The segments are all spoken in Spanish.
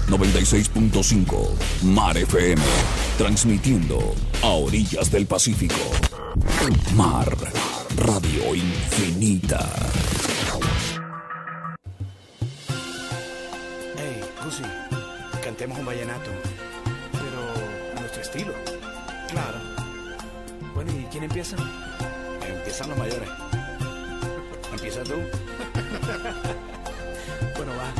96.5 Mar FM, transmitiendo a orillas del Pacífico. Mar, radio infinita. Hey, Gusi, cantemos un vallenato, pero a nuestro estilo. Claro. Bueno, ¿y quién empieza? Empiezan los mayores. ¿Empieza tú? Bueno, va.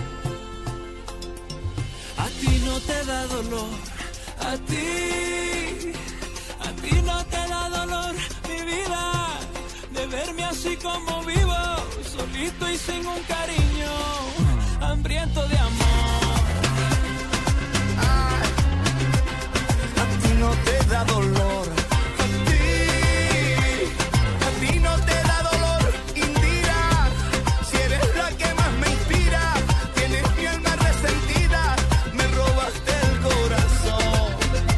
A ti no te da dolor, a ti no te da dolor, mi vida, de verme así como vivo, solito y sin un cariño, hambriento de amor. A ti no te da dolor, a ti no te da dolor, Indira, si eres la que más me inspira, tienes mi alma resentida, me robaste el corazón.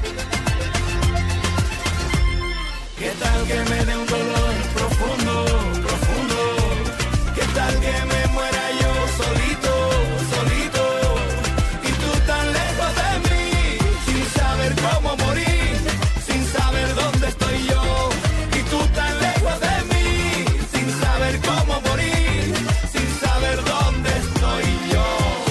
¿Qué tal que me dé un dolor profundo, profundo? ¿Qué tal que me muera yo solito, solito? Y tú tan lejos de mí, sin saber cómo morir, sin saber dónde estoy yo. Y tú tan lejos de mí, sin saber cómo morir, sin saber dónde estoy yo.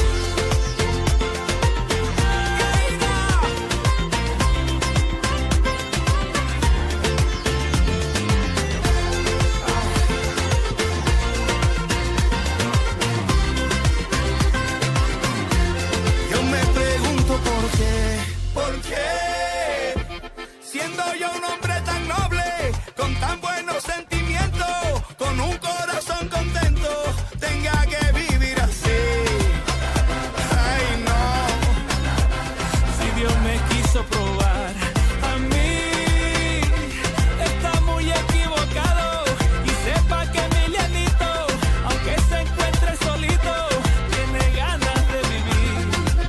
Yo me pregunto por qué, siendo yo un hombre tan noble, con tan buenos sentimientos, con un corazón contento, tenga que vivir así. Ay, no. Si Dios me quiso probar, a mí está muy equivocado. Y sepa que Emilianito, aunque se encuentre solito, tiene ganas de vivir.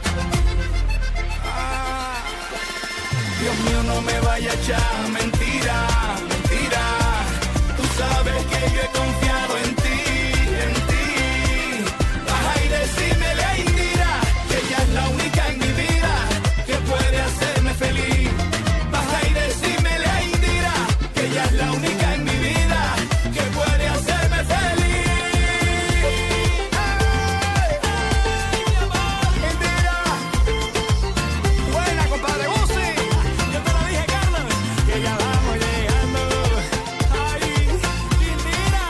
Dios mío, no me vaya a echar mentira, mentira. Tú sabes que yo he confiado en ti, en ti. Baja y decímele a Indira que ella es la única en mi vida que puede hacerme feliz. Baja y decímele a Indira que ella es la única en mi vida que puede hacerme feliz. Indira, buena compadre Gusi. Yo te lo dije, Carlos, que ya vamos llegando. Ay, Indira.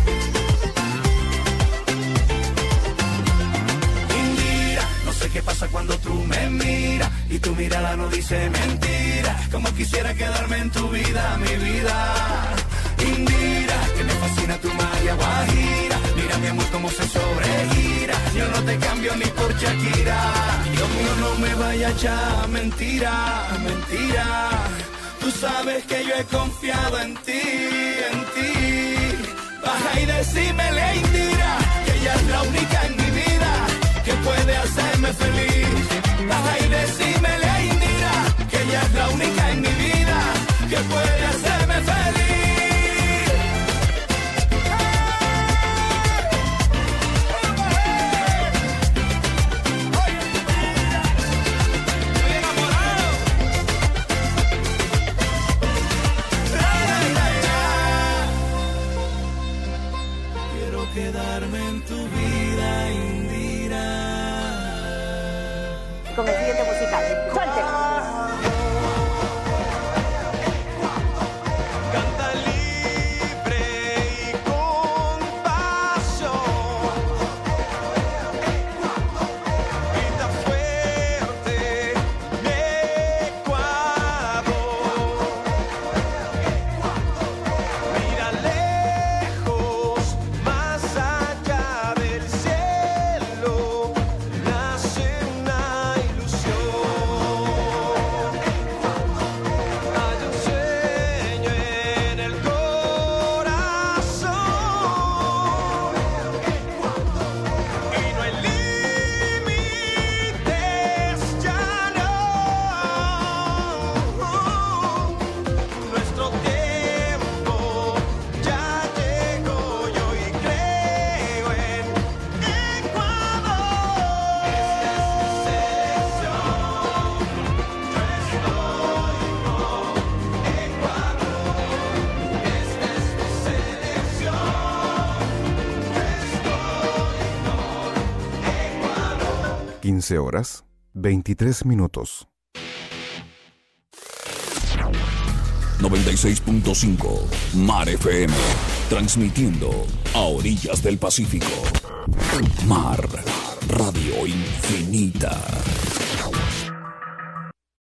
Indira, no sé qué pasa cuando tú me miras y tu mirada no dice mentira. Como quisiera quedarme en tu vida, mi vida. Indira, que me fascina tu magia guajira. Mira mi amor cómo se sobregira. Yo no te cambio ni por Shakira. Dios mío, no me vaya a echar mentira, mentira. Tú sabes que yo he confiado en ti, en ti. Baja y decímele a Indira que ella es la única en mi vida que puede hacerme feliz. Baja y decímele a Indira que ella es la única en mi vida que puede hacerme feliz. Estoy enamorado. Quiero quedarme en tu vida, Indira. Con el siguiente musical. ¡Suelte! Canta libre y con pasión. Grita fuerte, mi Ecuador. Mira lejos, más allá del cielo, nace una ilusión. 15 horas, 23 minutos. 96.5 Mar FM, transmitiendo a orillas del Pacífico. Mar Radio Infinita.